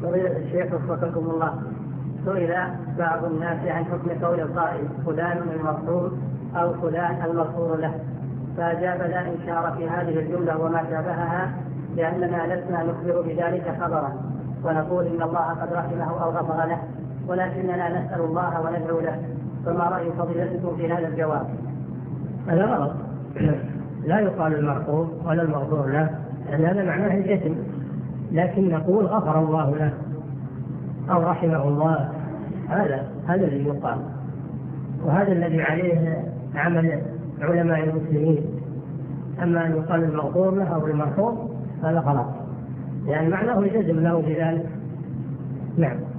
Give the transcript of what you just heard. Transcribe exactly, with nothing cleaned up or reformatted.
فضيلة الشيخ وفقكم الله، سئل بعض الناس عن حكم قول القائل فلان المغفور أو فلان المغفور له، فأجاب لا إنكار في هذه الجملة وما شابهها، لأننا لسنا نخبر بذلك خبرا ونقول إن الله قد رحمه أو غفر له، ولكننا نسأل الله وندعو له. فما رأي فضيلتكم في هذا الجواب؟ هذا غلط، لا يقال المغفور ولا المغفور له، لأن هذا معناه الجسم، لكن نقول غفر الله له أو رحمه الله، هذا هذا الذي يقال، وهذا الذي عليه عمل علماء المسلمين. أما أن يقال المغفور له أو المرحوم هذا غلط، لأن معناه الجزم له بذلك. نعم.